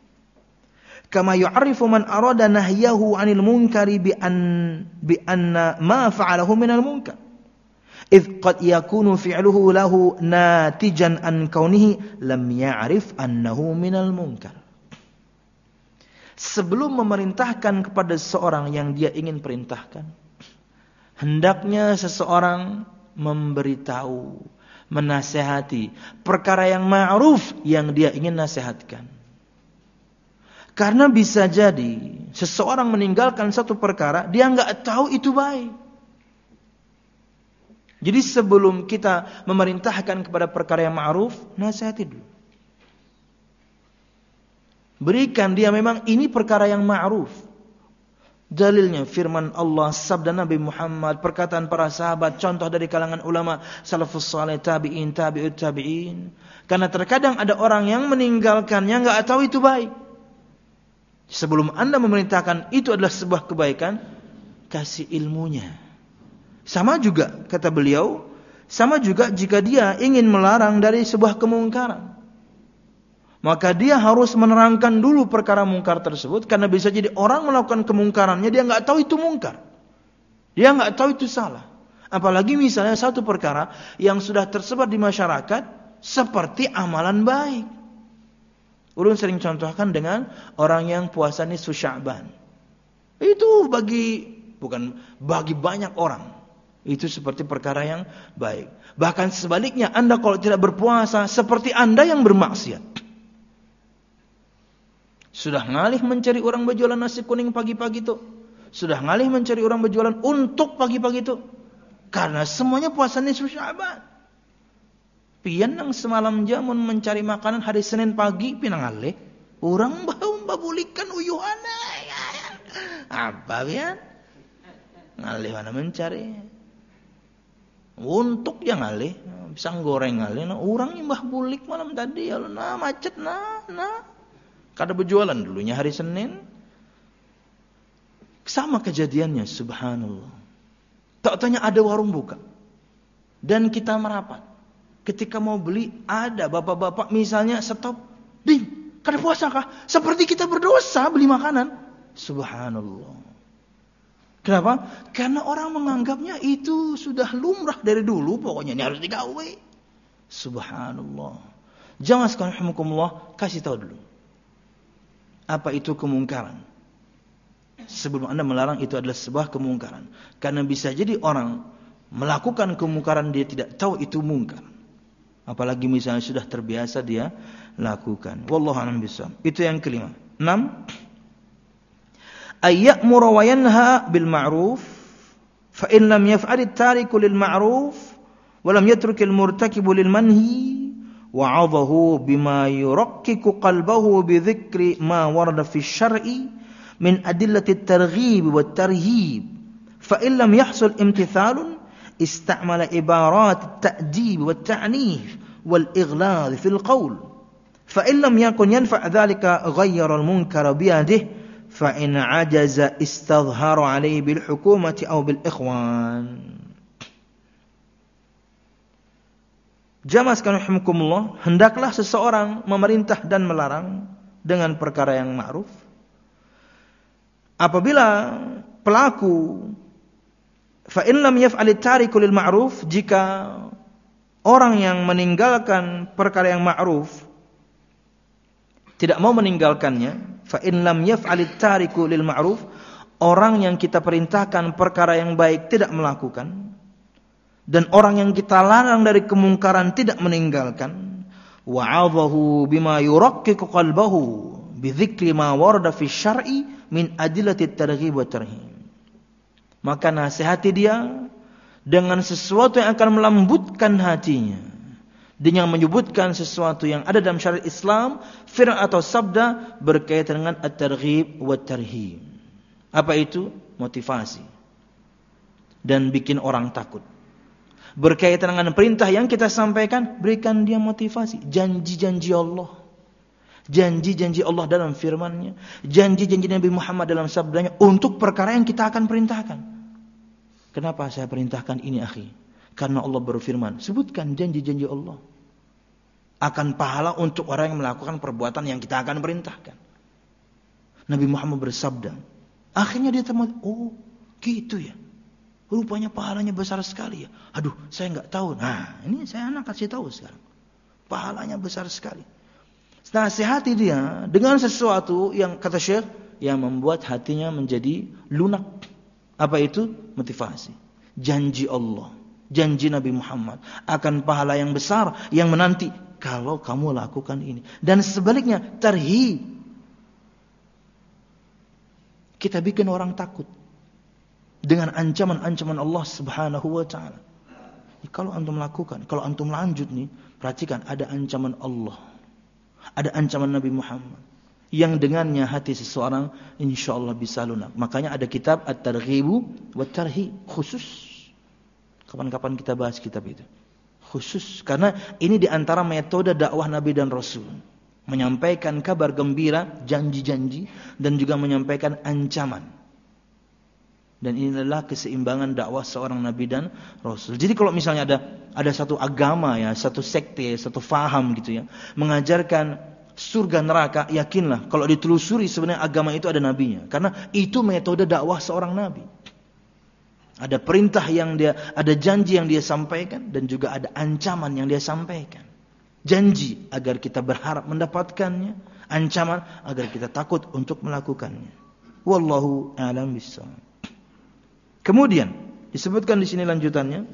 kama yu'arifu man arada nahyahu 'anil munkari bi an bi anna ma fa'alahu minal munkar idh qad yakunu fi'luhu lahu natijan an kaunihi lam ya'rif annahu minal munkar. Sebelum memerintahkan kepada seseorang yang dia ingin perintahkan, hendaknya seseorang memberitahu, menasihati perkara yang ma'ruf yang dia ingin nasihatkan. Karena bisa jadi seseorang meninggalkan satu perkara, dia enggak tahu itu baik. Jadi sebelum kita memerintahkan kepada perkara yang ma'ruf, nasihati dulu. Berikan dia memang ini perkara yang ma'ruf. Dalilnya firman Allah, sabda Nabi Muhammad, perkataan para sahabat, contoh dari kalangan ulama salafus saleh, tabi'in, tabi'ut tabi'in. Karena terkadang ada orang yang meninggalkannya enggak tahu itu baik. Sebelum Anda memerintahkan itu adalah sebuah kebaikan, kasih ilmunya. Sama juga kata beliau, sama juga jika dia ingin melarang dari sebuah kemungkaran, maka dia harus menerangkan dulu perkara mungkar tersebut, karena bisa jadi orang melakukan kemungkarannya dia enggak tahu itu mungkar. Dia enggak tahu itu salah. Apalagi misalnya satu perkara yang sudah tersebar di masyarakat seperti amalan baik. Ulun sering contohkan dengan orang yang puasa nisfu Sya'ban. Itu bagi bukan bagi banyak orang itu seperti perkara yang baik. Bahkan sebaliknya, Anda kalau tidak berpuasa seperti Anda yang bermaksiat. Sudah ngalih mencari orang berjualan nasi kuning pagi-pagi itu, sudah ngalih mencari orang berjualan untuk pagi-pagi itu. Karena semuanya puasa nisfu Sya'ban. Pian yang semalam jamun mencari makanan hari Senin pagi pinang ngalih. Orang bau babulikan uyuhana. Apa pian? Ngalih mana mencari? Untuk yang ngalih, pisang goreng ngalih. Nah, orang yang babulik malam tadi ya nah macet nah nah. Kada berjualan dulunya hari Senin. Sama kejadiannya, subhanallah. Tak tanya ada warung buka. Dan kita merapat. Ketika mau beli, ada bapak-bapak misalnya stop. Ding, kada puasa kah? Seperti kita berdosa beli makanan. Subhanallah. Kenapa? Karena orang menganggapnya itu sudah lumrah dari dulu. Pokoknya ini harus digawe. Subhanallah. Jangan sekali rahmukumullah, kasih tahu dulu. Apa itu kemungkaran? Sebelum Anda melarang itu adalah sebuah kemungkaran. Karena bisa jadi orang melakukan kemungkaran dia tidak tahu itu mungkar. Apalagi misalnya sudah terbiasa dia lakukan. Wallahu a'lam bishawab. Itu yang kelima. Enam. Ayya'muru wa yanha bil ma'ruf fa in lam yaf'al at-tariku lil ma'ruf wa lam yatruk al-murtakibu lil manhi wa'adahu bima yurakkiku qalbahu bi dhikri ma warada fi syar'i min adillati at-targhib wa at-tarhib fa in lam yahsul imtithalun istamala ibarat at-ta'dib wa at-ta'nif wal ighlad fi al-qawl fa in lam yakun yanfa' dhalika ghayyara al-munkara bi yadihi fa in ajaza istadhharu alayhi bil hukumati aw bil ikhwan. Jamaah sekalian rahimakumullah, hendaklah seseorang memerintah dan melarang dengan perkara yang ma'ruf. Apabila pelaku fa in lam yaf'al at-tariku lil ma'ruf, jika orang yang meninggalkan perkara yang ma'ruf tidak mau meninggalkannya, fa in lam yaf'al at-tariku lil ma'ruf, orang yang kita perintahkan perkara yang baik tidak melakukan, dan orang yang kita larang dari kemungkaran tidak meninggalkan, wa'adhahu bima yurakkiku qalbahu bi dzikri ma warada fi syar'i min adillati at-targhib wa tarhib, maka nasihati dia dengan sesuatu yang akan melembutkan hatinya, dengan menyebutkan sesuatu yang ada dalam syariat Islam, firman atau sabda berkaitan dengan at-targhib wa tarhib. Apa itu? Motivasi dan bikin orang takut. Berkaitan dengan perintah yang kita sampaikan, berikan dia motivasi. Janji-janji Allah, janji-janji Allah dalam firman-Nya, janji-janji Nabi Muhammad dalam sabdanya untuk perkara yang kita akan perintahkan. Kenapa saya perintahkan ini, akhi? Karena Allah berfirman, sebutkan janji-janji Allah akan pahala untuk orang yang melakukan perbuatan yang kita akan perintahkan. Nabi Muhammad bersabda, akhirnya dia temukan, oh gitu ya, rupanya pahalanya besar sekali ya. Aduh, saya nggak tahu. Nah, ini saya anak kasih tahu sekarang, pahalanya besar sekali. Nasihati dia dengan sesuatu yang kata Syekh yang membuat hatinya menjadi lunak. Apa itu? Motivasi. Janji Allah, janji Nabi Muhammad akan pahala yang besar yang menanti kalau kamu lakukan ini. Dan sebaliknya, tarhib. Kita bikin orang takut dengan ancaman-ancaman Allah Subhanahu wa taala. Kalau antum lakukan, kalau antum lanjut nih, perhatikan ada ancaman Allah. Ada ancaman Nabi Muhammad yang dengannya hati seseorang insyaallah bisa lunak. Makanya ada kitab At-Targhibu wa Tarhib khusus. Kapan-kapan kita bahas kitab itu. Khusus karena ini diantara metode dakwah Nabi dan Rasul, menyampaikan kabar gembira, janji-janji, dan juga menyampaikan ancaman. Dan ini adalah keseimbangan dakwah seorang Nabi dan Rasul. Jadi kalau misalnya ada ada satu agama ya, satu sekte, satu faham gitu ya, mengajarkan surga neraka, yakinlah kalau ditelusuri sebenarnya agama itu ada nabinya, karena itu metode dakwah seorang nabi. Ada perintah yang dia, ada janji yang dia sampaikan, dan juga ada ancaman yang dia sampaikan. Janji agar kita berharap mendapatkannya, ancaman agar kita takut untuk melakukannya. Wallahu a'lam bishawab. Kemudian disebutkan di sini lanjutannya.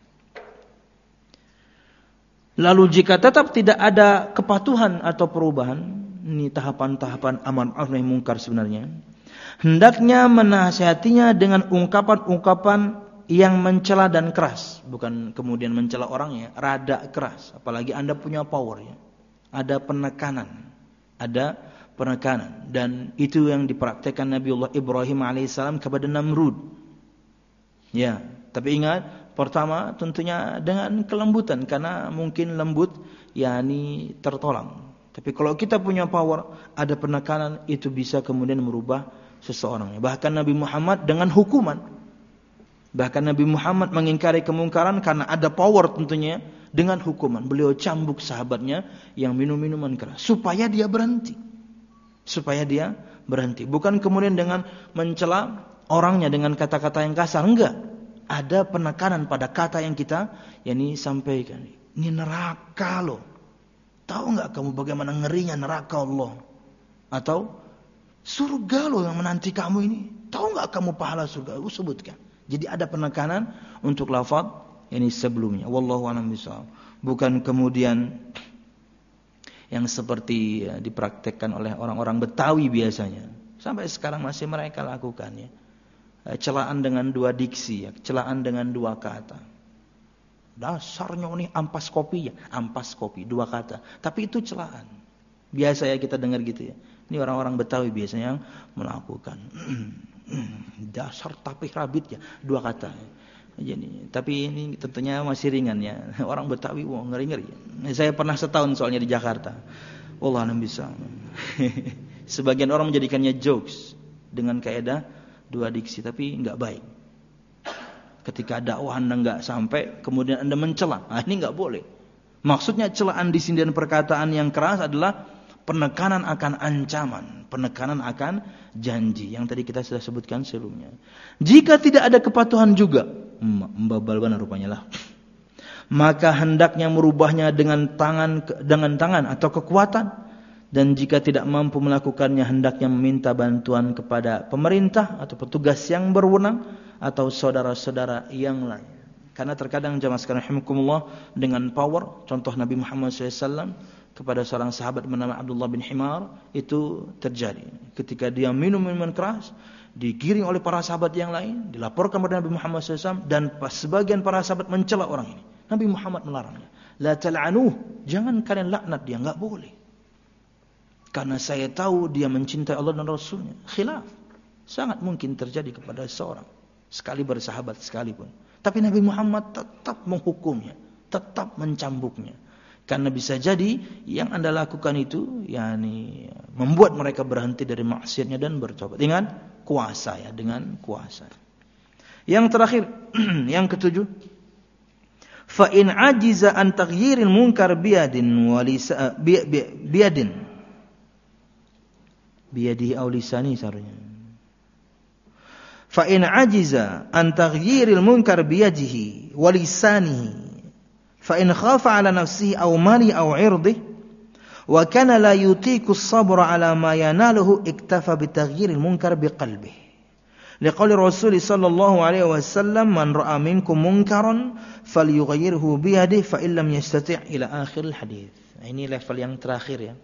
Lalu jika tetap tidak ada kepatuhan atau perubahan, ini tahapan-tahapan amar ma'ruf nahi munkar sebenarnya. hendaknya menasihatinya dengan ungkapan-ungkapan yang mencela dan keras, bukan kemudian mencela orangnya, rada keras. Apalagi Anda punya power ya. Ada penekanan, ada penekanan, dan itu yang dipraktekkan Nabiullah Ibrahim alaihissalam kepada Namrud. Ya, tapi ingat, pertama tentunya dengan kelembutan, karena mungkin lembut yakni tertolong. Tapi kalau kita punya power, ada penekanan, itu bisa kemudian merubah seseorang. Bahkan Nabi Muhammad dengan hukuman. Bahkan Nabi Muhammad mengingkari kemungkaran karena ada power tentunya dengan hukuman. Beliau cambuk sahabatnya yang minum minuman keras supaya dia berhenti. Supaya dia berhenti. Bukan kemudian dengan mencela orangnya dengan kata-kata yang kasar. Enggak. Ada penekanan pada kata yang kita yakni sampaikan. Ini neraka loh. Tahu enggak kamu bagaimana ngerinya neraka Allah? Atau surga loh yang menanti kamu ini. Tahu enggak kamu pahala surga? Aku sebutkan. Jadi ada penekanan untuk lafaz ini sebelumnya. Wallahu a'lam bishawab. Bukan kemudian yang seperti ya, dipraktekkan oleh orang-orang Betawi biasanya. Sampai sekarang masih mereka lakukan ya. Celaan dengan dua diksi ya, celaan dengan dua kata. Dasarnya ini ampas kopi ya, ampas kopi dua kata. Tapi itu celaan. Biasa ya kita dengar gitu ya. Ini orang-orang Betawi biasanya yang melakukan. Dasar tapi rabit ya, dua kata. Jadi, tapi ini tentunya masih ringan ya. Orang Betawi wah ngeri-ngeri. Saya pernah setahun soalnya di Jakarta. Wallah alam bisa. Sebagian orang menjadikannya jokes dengan kaidah dua diksi, tapi enggak baik. Ketika dakwah Anda enggak sampai, kemudian Anda mencela. Nah, ini enggak boleh. Maksudnya celaan di sini dan perkataan yang keras adalah penekanan akan ancaman, penekanan akan janji yang tadi kita sudah sebutkan sebelumnya. Jika tidak ada kepatuhan juga, membabal benar rupanya lah. Maka hendaknya merubahnya dengan tangan dengan tangan atau kekuatan. Dan jika tidak mampu melakukannya, hendaknya meminta bantuan kepada pemerintah atau petugas yang berwenang atau saudara-saudara yang lain. Karena terkadang jamaah sekalian rahimakumullah, dengan power, contoh Nabi Muhammad shallallahu alaihi wasallam kepada seorang sahabat bernama Abdullah bin Himar, itu terjadi. Ketika dia minum minuman keras, digiring oleh para sahabat yang lain, dilaporkan kepada Nabi Muhammad shallallahu alaihi wasallam, dan sebagian para sahabat mencela orang ini. Nabi Muhammad melarangnya. La tal'anuh, jangan kalian laknat dia, enggak boleh. Karena saya tahu dia mencintai Allah dan Rasulnya. Khilaf sangat mungkin terjadi kepada seorang, sekali bersahabat sekalipun. Tapi Nabi Muhammad tetap menghukumnya, tetap mencambuknya. Karena bisa jadi yang Anda lakukan itu yakni membuat mereka berhenti dari maksiatnya dan bertobat dengan kuasa ya, dengan kuasa. Yang terakhir, yang ketujuh, fa in ajiza an taghyiril munkar biyadin walisa bi, bi, biyadin biyadihi aw lisani sarnya. Fa in ajiza an taghyiril munkar biyadihi wa lisanihi fa in khafa ala nafsihi aw mali aw 'irdihi wa kana la yutiqu as-sabra ala ma yanaluhu iktafa bi taghyiril munkar biqalbihi. Liqauli Rasul sallallahu alaihi wasallam, man ra'a minkum munkaran falyughayyirhu biyadihi fa in lam yastati' ila akhir hadis. Ini level yang terakhir ya.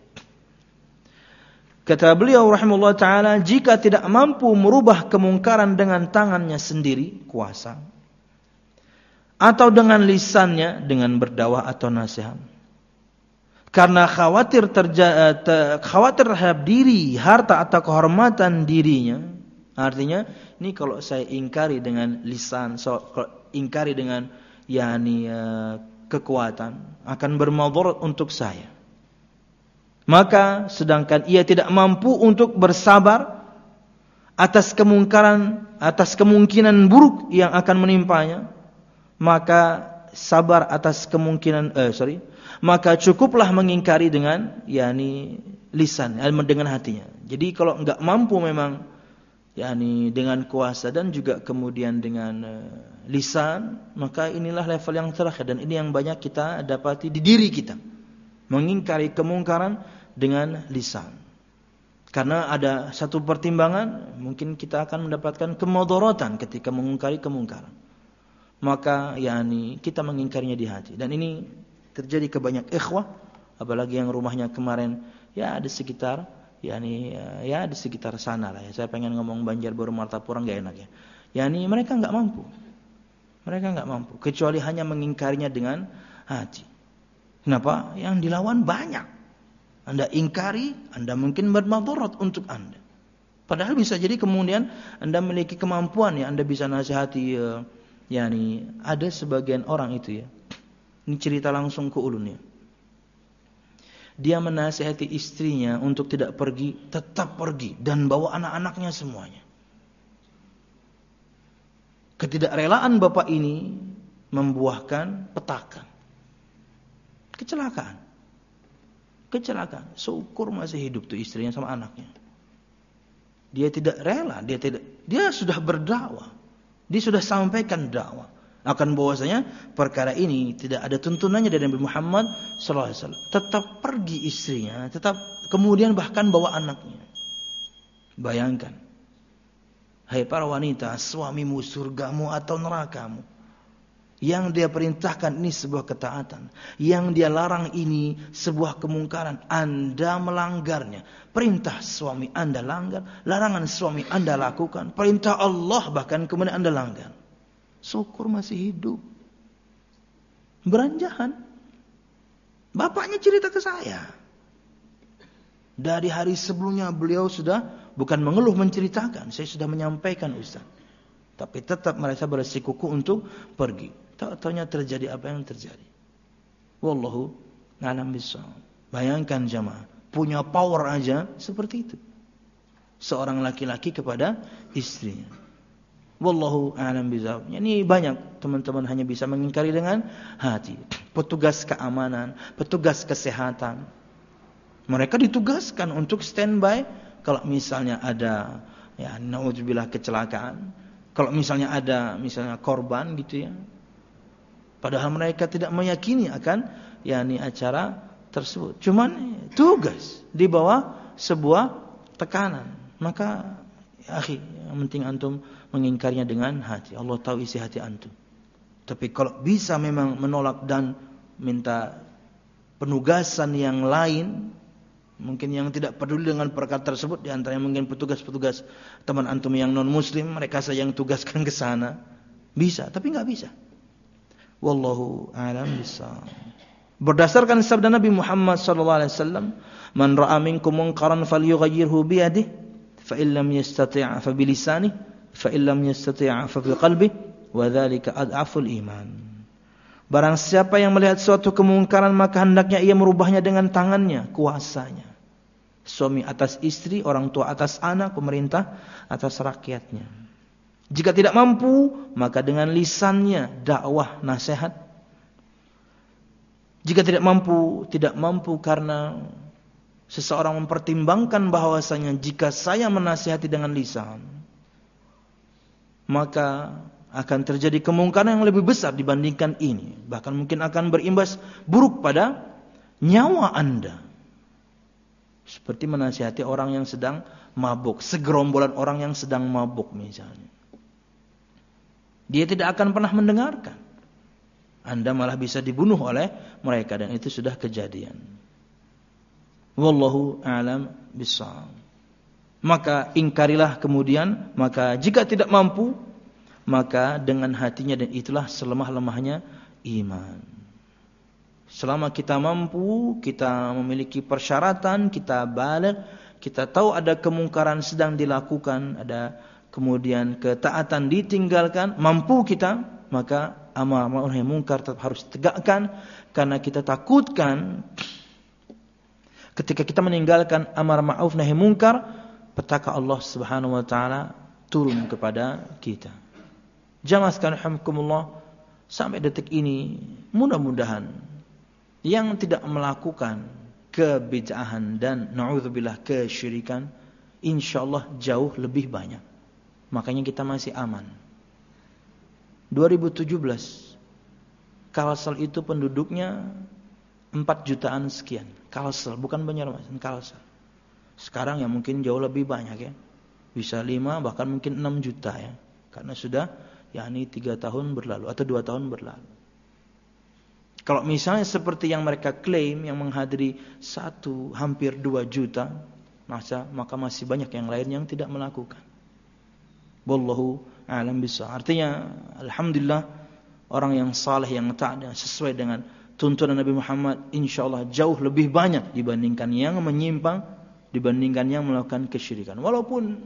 Kata beliau rahimahullah ta'ala, jika tidak mampu merubah kemungkaran dengan tangannya sendiri, kuasa, atau dengan lisannya, dengan berdakwah atau nasihat, karena khawatir terja, te, khawatir terhadap diri, harta atau kehormatan dirinya. Artinya, ini kalau saya ingkari dengan lisan, so, ingkari dengan yakni uh, kekuatan, akan bermadarat untuk saya. Maka sedangkan ia tidak mampu untuk bersabar atas kemungkaran, atas kemungkinan buruk yang akan menimpanya, maka sabar atas kemungkinan eh sorry, maka cukuplah mengingkari dengan yakni lisan, dengan hatinya. Jadi kalau enggak mampu memang yakni dengan kuasa dan juga kemudian dengan uh, lisan, maka inilah level yang terakhir, dan ini yang banyak kita dapati di diri kita. Mengingkari kemungkaran dengan lisan. Karena ada satu pertimbangan, mungkin kita akan mendapatkan kemudaratan ketika mengingkari kemungkaran. Maka yakni kita mengingkarinya di hati. Dan ini terjadi ke banyak ikhwah, apalagi yang rumahnya kemarin ya ada sekitar yakni ya di sekitar sana lah ya. Saya pengen ngomong Banjarbaru Martapura enggak enak ya. Yakni mereka enggak mampu. Mereka enggak mampu kecuali hanya mengingkarinya dengan hati. Kenapa? Yang dilawan banyak. Anda ingkari, Anda mungkin bermadarat untuk Anda. Padahal bisa jadi kemudian Anda memiliki kemampuan ya, Anda bisa nasihati ya, yakni ada sebagian orang itu ya. Ini cerita langsung ke ulun ya. Dia menasihati istrinya untuk tidak pergi, tetap pergi dan bawa anak-anaknya semuanya. Ketidakrelaan bapak ini membuahkan petaka. Kecelakaan. Kecelakaan. Syukur masih hidup tuh istrinya sama anaknya. Dia tidak rela, dia tidak dia sudah berdakwah. Dia sudah sampaikan dakwah akan bahwasanya perkara ini tidak ada tuntunannya dari Nabi Muhammad sallallahu alaihi wasallam. Tetap pergi istrinya, tetap kemudian bahkan bawa anaknya. Bayangkan. Hai para wanita, suamimu surgamu atau nerakamu. Yang dia perintahkan ini sebuah ketaatan. Yang dia larang ini sebuah kemungkaran. Anda melanggarnya. Perintah suami Anda langgar. Larangan suami Anda lakukan. Perintah Allah bahkan kemudian Anda langgar. Syukur masih hidup. Beranjahan. Bapaknya cerita ke saya. Dari hari sebelumnya beliau sudah bukan mengeluh menceritakan. Saya sudah menyampaikan Ustaz. Tapi tetap mereka bersikukuh untuk pergi. Tak-taunya terjadi apa yang terjadi. Wallahu a'lam bishawab. Bayangkan jamaah. Punya power aja seperti itu. Seorang laki-laki kepada istrinya. Wallahu a'lam bishawab. Ini banyak teman-teman hanya bisa mengingkari dengan hati. Petugas keamanan, petugas kesehatan. Mereka ditugaskan untuk standby kalau misalnya ada ya naudzubillah kecelakaan. Kalau misalnya ada misalnya korban gitu ya. Padahal mereka tidak meyakini akan yakni acara tersebut. Cuman tugas di bawah sebuah tekanan. Maka ya akhi, yang penting antum mengingkarinya dengan hati. Allah tahu isi hati antum. Tapi kalau bisa memang menolak dan minta penugasan yang lain, mungkin yang tidak peduli dengan perkara tersebut, di antaranya mungkin petugas-petugas teman antum yang non muslim, mereka saja yang tugaskan ke sana. Bisa, tapi enggak bisa. Wallahu a'lam bishawab. Berdasarkan sabda Nabi Muhammad sallallahu alaihi wasallam, "Man ra'a minkum munkaran falyughayyirhu bi yadihi, fa in lam yastati' fa bi lisanihi, fa in lam yastati' fa bi qalbihi, wa dzalika ad'aful iman." Barang siapa yang melihat suatu kemungkaran maka hendaknya ia merubahnya dengan tangannya, kuasanya. Suami atas istri, orang tua atas anak, pemerintah atas rakyatnya. Jika tidak mampu, maka dengan lisannya, dakwah, nasihat. Jika tidak mampu, tidak mampu karena seseorang mempertimbangkan bahwasanya jika saya menasihati dengan lisan, maka akan terjadi kemungkaran yang lebih besar dibandingkan ini. Bahkan mungkin akan berimbas buruk pada nyawa Anda. Seperti menasihati orang yang sedang mabuk, segerombolan orang yang sedang mabuk misalnya. Dia tidak akan pernah mendengarkan. Anda malah bisa dibunuh oleh mereka dan itu sudah kejadian. Wallahu a'lam bishawab. Maka ingkarilah kemudian, maka jika tidak mampu, maka dengan hatinya, dan itulah selemah-lemahnya iman. Selama kita mampu, kita memiliki persyaratan, kita baligh, kita tahu ada kemungkaran sedang dilakukan, ada kemudian ketaatan ditinggalkan, mampu kita, maka amar ma'ruf nahi munkar tetap harus tegakkan, karena kita takutkan ketika kita meninggalkan amar ma'ruf nahi munkar, petaka Allah Subhanahu wa taala turun kepada kita. Jamaah sekalian rahimakumullah, sampai detik ini mudah-mudahan yang tidak melakukan kebid'ahan dan na'udzubillah kesyirikan insyaallah jauh lebih banyak. Makanya kita masih aman. dua ribu tujuh belas Kalsel itu penduduknya empat jutaan sekian. Kalsel, bukan Banjarmasin, Kalsel. Sekarang ya mungkin jauh lebih banyak ya. Bisa lima bahkan mungkin enam juta ya. Karena sudah yakni tiga tahun berlalu atau dua tahun berlalu. Kalau misalnya seperti yang mereka klaim yang menghadiri satu hampir dua juta, maka maka masih banyak yang lain yang tidak melakukan. Wallahu a'lam bishawab. Artinya alhamdulillah orang yang saleh yang taat sesuai dengan tuntunan Nabi Muhammad insyaallah jauh lebih banyak dibandingkan yang menyimpang, dibandingkan yang melakukan kesyirikan. Walaupun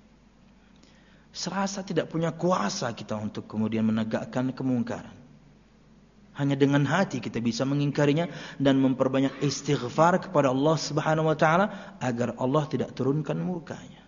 serasa tidak punya kuasa kita untuk kemudian menegakkan kemungkaran. Hanya dengan hati kita bisa mengingkarinya dan memperbanyak istighfar kepada Allah Subhanahu wa taala agar Allah tidak turunkan murkanya.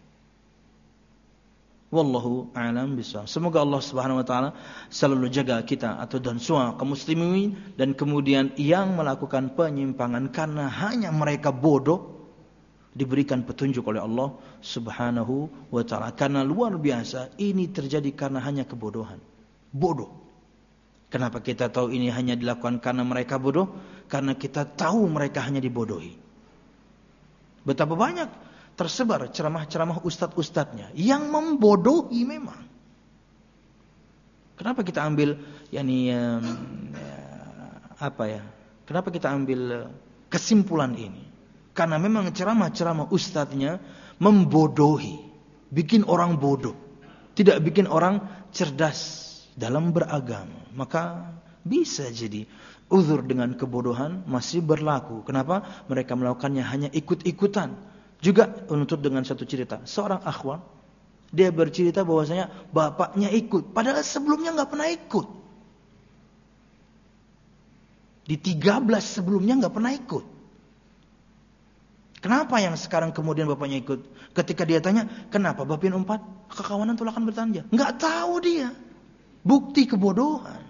Wallahu a'lam bishawab. Semoga Allah Subhanahu wa taala selalu jaga kita atau dan semua kaum muslimin dan kemudian yang melakukan penyimpangan karena hanya mereka bodoh diberikan petunjuk oleh Allah Subhanahu wa taala. Karena luar biasa ini terjadi karena hanya kebodohan. Bodoh. Kenapa kita tahu ini hanya dilakukan karena mereka bodoh? Karena kita tahu mereka hanya dibodohi. Betapa banyak tersebar ceramah-ceramah ustadz-ustadznya yang membodohi memang. Kenapa kita ambil yakni um, apa ya? Kenapa kita ambil kesimpulan ini? Karena memang ceramah-ceramah ustadznya membodohi, bikin orang bodoh, tidak bikin orang cerdas dalam beragama. Maka bisa jadi uzur dengan kebodohan masih berlaku. Kenapa? Mereka melakukannya hanya ikut-ikutan. Juga menuntut dengan satu cerita. Seorang akhwat, dia bercerita bahwasanya bapaknya ikut. Padahal sebelumnya nggak pernah ikut. Di tiga belas sebelumnya nggak pernah ikut. Kenapa yang sekarang kemudian bapaknya ikut? Ketika dia tanya, kenapa Bapin empat? Kekawanan tulakan bertanya. Nggak tahu dia. Bukti kebodohan.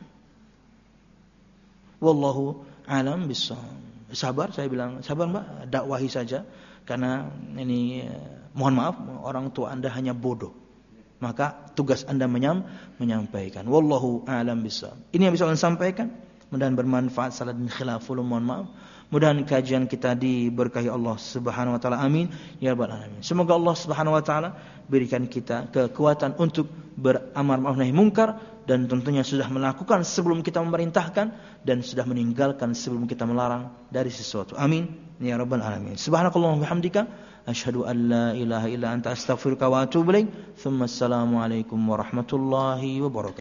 Wallahu a'lam bishawab. Sabar, saya bilang, sabar Mbak, dakwahi saja. Karena ini mohon maaf, orang tua Anda hanya bodoh. Maka tugas Anda menyam, menyampaikan. Wallahu a'lam bishawab. Ini yang bisa saya sampaikan. Mudah-mudahan bermanfaat, salah dan khilaful, mohon maaf. Mudah-mudahan kajian kita diberkahi Allah Subhanahu wa taala. Amin ya rabbal alamin. Semoga Allah Subhanahu wa taala berikan kita kekuatan untuk beramar ma'ruf nahi munkar dan tentunya sudah melakukan sebelum kita memerintahkan dan sudah meninggalkan sebelum kita melarang dari sesuatu. Amin ya rabbal alamin. Subhanakallahumma bihamdika asyhadu an la ilaha illa anta astaghfiruka wa atubu ilaik. Tsumma assalamu alaikum warahmatullahi wabarakatuh.